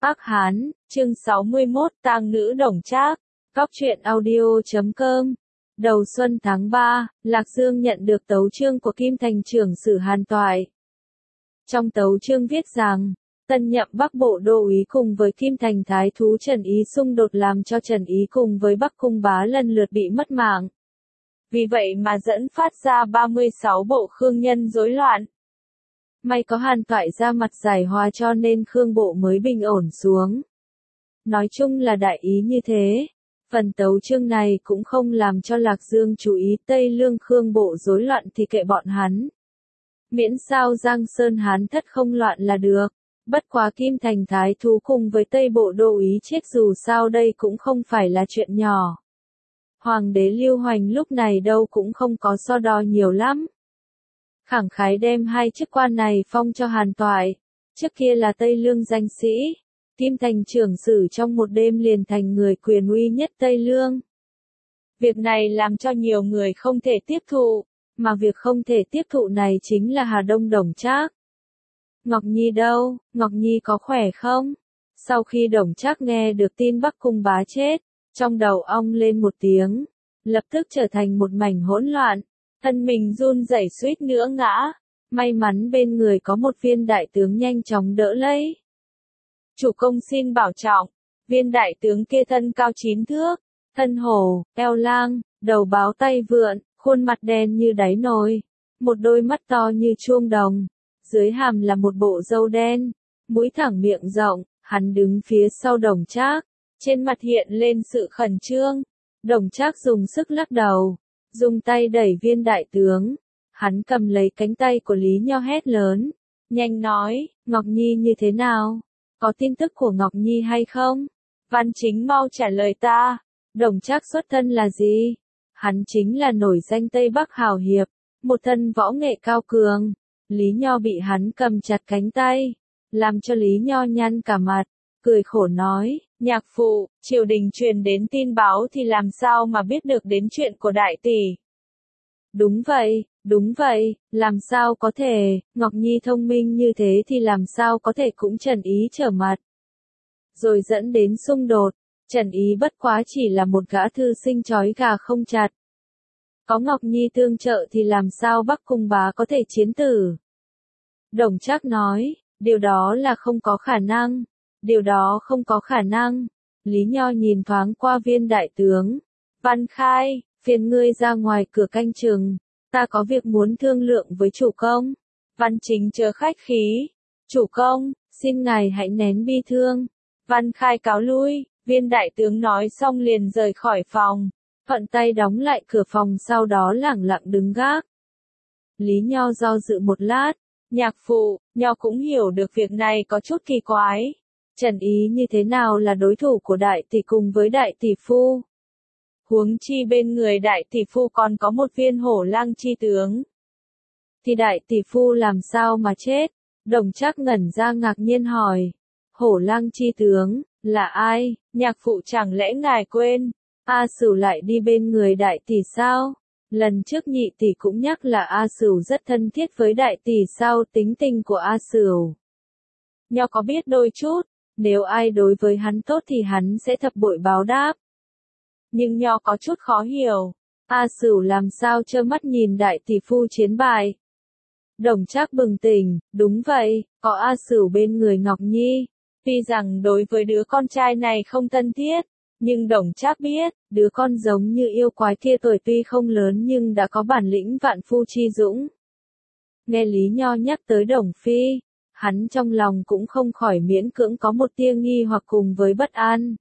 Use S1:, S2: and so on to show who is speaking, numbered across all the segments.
S1: Ác Hán, chương 61, tang nữ Đổng Trác. Góc truyện audio.com. Đầu xuân tháng 3, Lạc Dương nhận được tấu chương của Kim Thành trưởng sử Hàn Toại. Trong tấu chương viết rằng, tân nhậm Bắc Bộ Đô úy cùng với Kim Thành Thái thú Trần Ý xung đột làm cho Trần Ý cùng với Bắc Cung Bá lần lượt bị mất mạng. Vì vậy mà dẫn phát ra 36 bộ khương nhân rối loạn. May có Hàn Toại ra mặt giải hòa cho nên Khương Bộ mới bình ổn xuống. Nói chung là đại ý như thế. Phần tấu chương này cũng không làm cho Lạc Dương chú ý Tây Lương Khương Bộ rối loạn thì kệ bọn hắn. Miễn sao Giang Sơn Hán thất không loạn là được. Bất quá Kim Thành Thái thú cùng với Tây Bộ Đô úy chết dù sao đây cũng không phải là chuyện nhỏ. Hoàng đế Lưu Hoành lúc này đâu cũng không có so đo nhiều lắm. Khẳng khái đem hai chức quan này phong cho Hàn Toại. Trước kia là Tây Lương danh sĩ. Kim Thành trưởng sử trong một đêm liền thành người quyền uy nhất Tây Lương. Việc này làm cho nhiều người không thể tiếp thụ, mà việc không thể tiếp thụ này chính là Hà Đông Đổng Trác. Ngọc Nhi đâu, Ngọc Nhi có khỏe không? Sau khi Đổng Trác nghe được tin Bắc Cung Bá chết, trong đầu ong lên một tiếng, lập tức trở thành một mảnh hỗn loạn, thân mình run rẩy suýt nữa ngã, may mắn bên người có một viên đại tướng nhanh chóng đỡ lấy. Chủ công xin bảo trọng, viên đại tướng kia thân cao 9 thước, thân hổ, eo lang, đầu báo tay vượn, khuôn mặt đen như đáy nồi, một đôi mắt to như chuông đồng, dưới hàm là một bộ râu đen, mũi thẳng miệng rộng, hắn đứng phía sau Đổng Trác, trên mặt hiện lên sự khẩn trương. Đổng Trác dùng sức lắc đầu, dùng tay đẩy viên đại tướng, hắn cầm lấy cánh tay của Lý Nho hét lớn, nhanh nói, Ngọc Nhi như thế nào? Có tin tức của Ngọc Nhi hay không? Văn Chính mau trả lời ta. Đổng Trác xuất thân là gì? Hắn chính là nổi danh Tây Bắc hào hiệp, một thân võ nghệ cao cường. Lý Nho bị hắn cầm chặt cánh tay, làm cho Lý Nho nhăn cả mặt, cười khổ nói, nhạc phụ, triều đình truyền đến tin báo thì làm sao mà biết được đến chuyện của đại tỷ? Đúng vậy, làm sao có thể, Ngọc Nhi thông minh như thế thì làm sao có thể cũng Trần Ý trở mặt. Rồi dẫn đến xung đột, Trần Ý bất quá chỉ là một gã thư sinh trói gà không chặt. Có Ngọc Nhi tương trợ thì làm sao Bắc Cung Bá có thể chiến tử? Đổng Trác nói, điều đó là không có khả năng, điều đó không có khả năng. Lý Nho nhìn thoáng qua viên đại tướng, Văn Khai, phiền ngươi ra ngoài cửa canh chừng, ta có việc muốn thương lượng với chủ công. Văn Chính chớ khách khí, chủ công, xin ngài hãy nén bi thương. Văn Khai cáo lui, viên đại tướng nói xong liền rời khỏi phòng, thuận tay đóng lại cửa phòng sau đó lẳng lặng đứng gác. Lý Nho do dự một lát, nhạc phụ, Nho cũng hiểu được việc này có chút kỳ quái. Trần Ý như thế nào là đối thủ của đại tỷ cùng với đại tỷ phu? Huống chi bên người đại tỷ phu còn có một viên hổ lang chi tướng. Thì đại tỷ phu làm sao mà chết? Đổng Trác ngẩn ra ngạc nhiên hỏi. Hổ lang chi tướng, là ai? Nhạc phụ chẳng lẽ ngài quên? A Sửu lại đi bên người đại tỷ sao? Lần trước nhị tỷ cũng nhắc là A Sửu rất thân thiết với đại tỷ sao? Tính tình của A Sửu Nho có biết đôi chút, nếu ai đối với hắn tốt thì hắn sẽ thập bội báo đáp. Nhưng Nho có chút khó hiểu, A Sửu làm sao trơ mắt nhìn đại tỷ phu chiến bại? Đổng Trác bừng tỉnh, đúng vậy, có A Sửu bên người Ngọc Nhi. Tuy rằng đối với đứa con trai này không thân thiết, nhưng Đổng Trác biết, đứa con giống như yêu quái kia tuổi tuy không lớn nhưng đã có bản lĩnh vạn phu chi dũng. Nghe Lý Nho nhắc tới Đổng Phi, hắn trong lòng cũng không khỏi miễn cưỡng có một tia nghi hoặc cùng với bất an.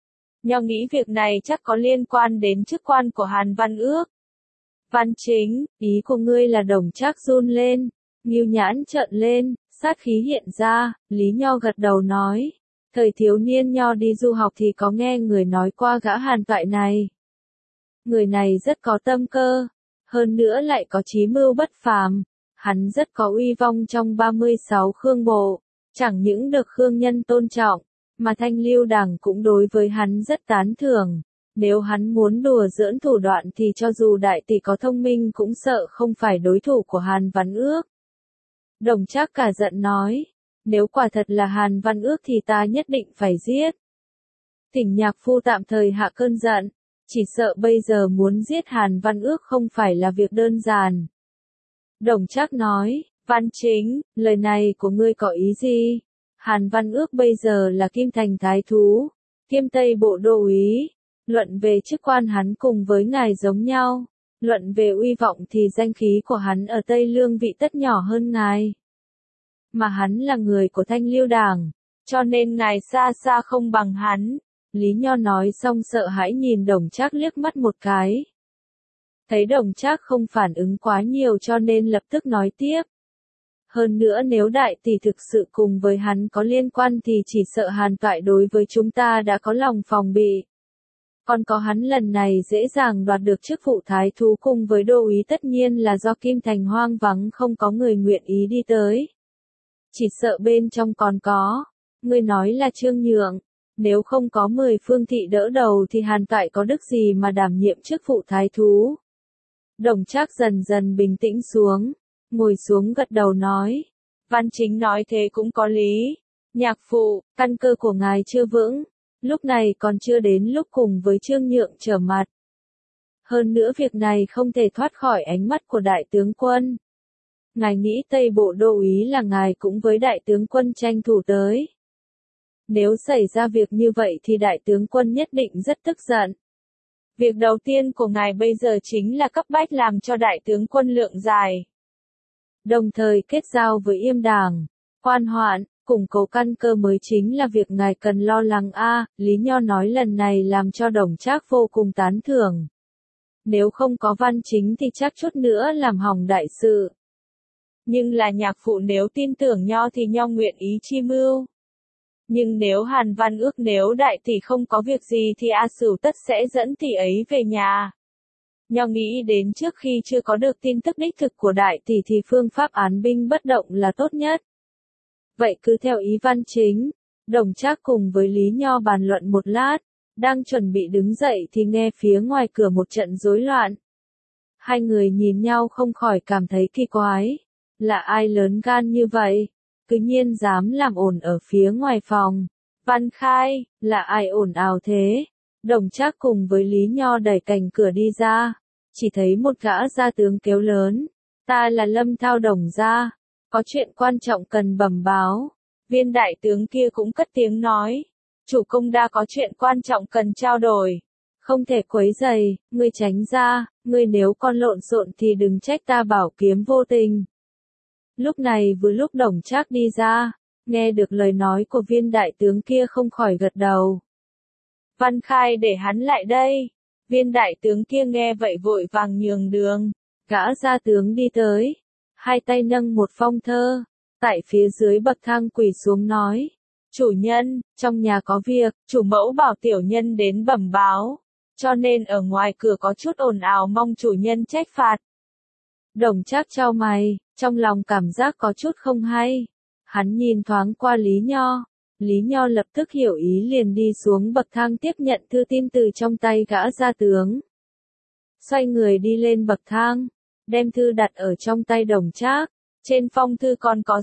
S1: Nho nghĩ việc này chắc có liên quan đến chức quan của Hàn Văn Ước. Văn Chính, ý của ngươi là Đổng Trác run lên, Ngưu nhãn trợn lên, sát khí hiện ra, Lý Nho gật đầu nói. Thời thiếu niên Nho đi du học thì có nghe người nói qua gã Hàn Toại này. Người này rất có tâm cơ, hơn nữa lại có chí mưu bất phàm, hắn rất có uy vong trong 36 Khương Bộ, chẳng những được Khương nhân tôn trọng, mà Thanh Lưu Đảng cũng đối với hắn rất tán thưởng. Nếu hắn muốn đùa giỡn thủ đoạn thì cho dù đại tỷ có thông minh cũng sợ không phải đối thủ của Hàn Văn Ước. Đổng Trác cả giận nói, Nếu quả thật là Hàn Văn Ước thì ta nhất định phải giết. Thỉnh nhạc phu tạm thời hạ cơn giận, chỉ sợ bây giờ muốn giết Hàn Văn Ước không phải là việc đơn giản. Đồng Trác nói, Văn Chính, lời này của ngươi có ý gì? Hàn Văn Ước bây giờ là Kim Thành Thái Thú, Kiêm Tây Bộ Đô úy, luận về chức quan hắn cùng với ngài giống nhau, luận về uy vọng thì danh khí của hắn ở Tây Lương vị tất nhỏ hơn ngài. Mà hắn là người của Thanh Liêu Đảng, cho nên ngài xa xa không bằng hắn. Lý Nho nói xong sợ hãi nhìn Đồng Trác liếc mắt một cái. Thấy Đồng Trác không phản ứng quá nhiều cho nên lập tức nói tiếp. Hơn nữa nếu đại tỷ thực sự cùng với hắn có liên quan thì chỉ sợ Hàn Toại đối với chúng ta đã có lòng phòng bị. Còn có hắn lần này dễ dàng đoạt được chức vụ thái thú cùng với đô úy tất nhiên là do Kim Thành hoang vắng không có người nguyện ý đi tới. Chỉ sợ bên trong còn có, ngươi nói là Trương Nhượng, nếu không có 10 phương thị đỡ đầu thì Hàn Toại có đức gì mà đảm nhiệm chức vụ thái thú. Đồng Trác dần dần bình tĩnh xuống, ngồi xuống gật đầu nói, Văn Chính nói thế cũng có lý, nhạc phụ, căn cơ của ngài chưa vững, lúc này còn chưa đến lúc cùng với Trương Nhượng trở mặt. Hơn nữa việc này không thể thoát khỏi ánh mắt của đại tướng quân. Ngài nghĩ Tây Bộ Đô úy là ngài cũng với đại tướng quân tranh thủ tới. Nếu xảy ra việc như vậy thì đại tướng quân nhất định rất tức giận. Việc đầu tiên của ngài bây giờ chính là cấp bách làm cho đại tướng quân lượng dài. Đồng thời kết giao với Yêm Đảng, Quan Hoạn, củng cố căn cơ mới chính là việc ngài cần lo lắng Lý Nho nói lần này làm cho Đồng Trác vô cùng tán thưởng. Nếu không có Văn Chính thì chắc chút nữa làm hỏng đại sự. Nhưng là nhạc phụ nếu tin tưởng Nho thì Nho nguyện ý chi mưu. Nhưng nếu Hàn Văn Ước nếu đại tỷ không có việc gì thì A Sửu tất sẽ dẫn tỷ ấy về nhà. Nho nghĩ đến trước khi chưa có được tin tức đích thực của đại tỷ thì phương pháp án binh bất động là tốt nhất. Vậy cứ theo ý Văn Chính, Đồng Trác cùng với Lý Nho bàn luận một lát, đang chuẩn bị đứng dậy thì nghe phía ngoài cửa một trận rối loạn. Hai người nhìn nhau không khỏi cảm thấy kỳ quái, là ai lớn gan như vậy? Cứ nhiên dám làm ồn ở phía ngoài phòng. Văn Khai, là ai ồn ào thế? Đồng Trác cùng với Lý Nho đẩy cành cửa đi ra, chỉ thấy một gã gia tướng kéo lớn. Ta là Lâm Thao Đồng gia, có chuyện quan trọng cần bẩm báo. Viên đại tướng kia cũng cất tiếng nói, chủ công đã có chuyện quan trọng cần trao đổi. Không thể quấy rầy, ngươi tránh ra, ngươi nếu con lộn xộn thì đừng trách ta bảo kiếm vô tình. Lúc này vừa lúc Đồng Trác đi ra, nghe được lời nói của viên đại tướng kia không khỏi gật đầu. Văn Khai để hắn lại đây. Viên đại tướng kia nghe vậy vội vàng nhường đường. Gã gia tướng đi tới, hai tay nâng một phong thơ, tại phía dưới bậc thang quỳ xuống nói. Chủ nhân, trong nhà có việc, chủ mẫu bảo tiểu nhân đến bẩm báo, cho nên ở ngoài cửa có chút ồn ào mong chủ nhân trách phạt. Đồng Trác chau mày, trong lòng cảm giác có chút không hay. Hắn nhìn thoáng qua Lý Nho. Lý Nho lập tức hiểu ý liền đi xuống bậc thang tiếp nhận thư tin từ trong tay gã gia tướng. Xoay người đi lên bậc thang, đem thư đặt ở trong tay Đồng Trác. Trên phong thư còn có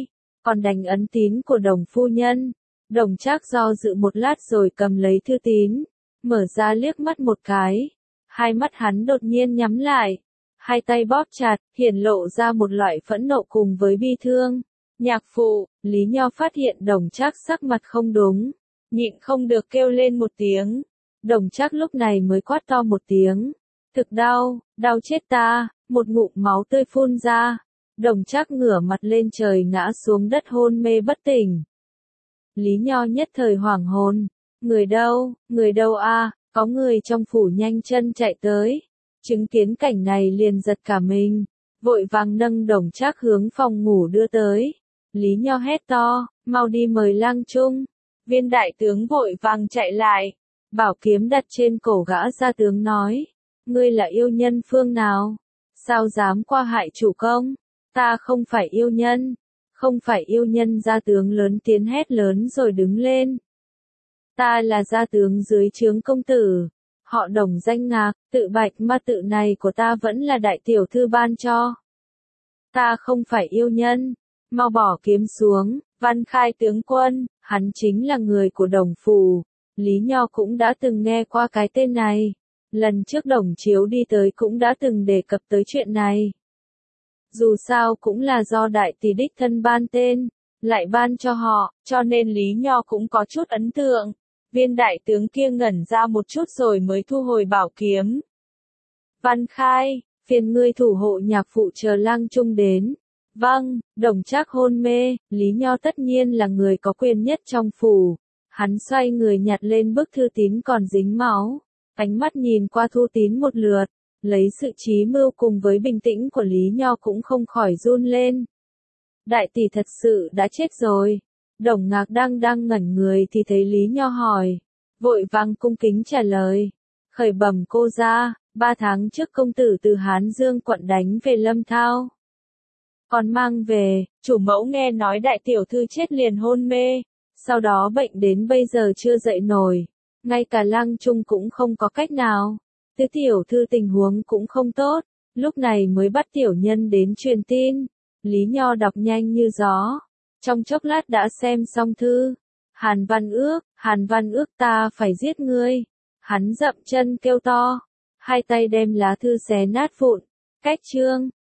S1: còn đánh ấn tín của Đồng phu nhân. Đồng Trác do dự một lát rồi cầm lấy thư tín, mở ra liếc mắt một cái. Hai mắt hắn đột nhiên nhắm lại. Hai tay bóp chặt, hiển lộ ra một loại phẫn nộ cùng với bi thương. Nhạc phụ, Lý Nho phát hiện Đồng Trác sắc mặt không đúng, nhịn không được kêu lên một tiếng. Đồng Trác lúc này mới quát to một tiếng. Thực đau, đau chết ta, một ngụm máu tươi phun ra. Đồng Trác ngửa mặt lên trời ngã xuống đất hôn mê bất tỉnh. Lý Nho nhất thời hoảng hồn. Người đâu có người trong phủ nhanh chân chạy tới. Chứng kiến cảnh này liền giật cả mình, vội vàng nâng Đồng Trác hướng phòng ngủ đưa tới. Lý Nho hét to, mau đi mời lang trung. Viên đại tướng vội vàng chạy lại, bảo kiếm đặt trên cổ gã gia tướng nói, ngươi là yêu nhân phương nào? Sao dám qua hại chủ công? Ta không phải yêu nhân. Không phải yêu nhân, gia tướng lớn tiếng hét lớn rồi đứng lên. Ta là gia tướng dưới trướng công tử. Họ Đồng danh Ngạc, tự bạch ma tự này của ta vẫn là đại tiểu thư ban cho. Ta không phải yêu nhân, mau bỏ kiếm xuống, Văn Khai tướng quân, hắn chính là người của Đồng Phủ. Lý Nho cũng đã từng nghe qua cái tên này. Lần trước Đồng Chiếu đi tới cũng đã từng đề cập tới chuyện này. Dù sao cũng là do đại tỷ đích thân ban tên, lại ban cho họ, cho nên Lý Nho cũng có chút ấn tượng. Viên đại tướng kia ngẩn ra một chút rồi mới thu hồi bảo kiếm. Văn Khai, phiền ngươi thủ hộ nhạc phụ chờ Lang Trung đến. Vâng, Đồng Trác hôn mê, Lý Nho tất nhiên là người có quyền nhất trong phủ. Hắn xoay người nhặt lên bức thư tín còn dính máu. Ánh mắt nhìn qua thư tín một lượt, lấy sự trí mưu cùng với bình tĩnh của Lý Nho cũng không khỏi run lên. Đại tỷ thật sự đã chết rồi. Đồng Ngạc đang ngẩn người thì thấy Lý Nho hỏi. Vội vàng cung kính trả lời. Khởi bẩm cô ra, 3 tháng trước công tử từ Hán Dương quận đánh về Lâm Thao. Còn mang về, chủ mẫu nghe nói đại tiểu thư chết liền hôn mê. Sau đó bệnh đến bây giờ chưa dậy nổi. Ngay cả Lang Trung cũng không có cách nào. Tứ tiểu thư tình huống cũng không tốt. Lúc này mới bắt tiểu nhân đến truyền tin. Lý Nho đọc nhanh như gió. Trong chốc lát đã xem xong thư. Hàn Văn Ước ta phải giết ngươi. Hắn dậm chân kêu to. Hai tay đem lá thư xé nát vụn. Cách chương.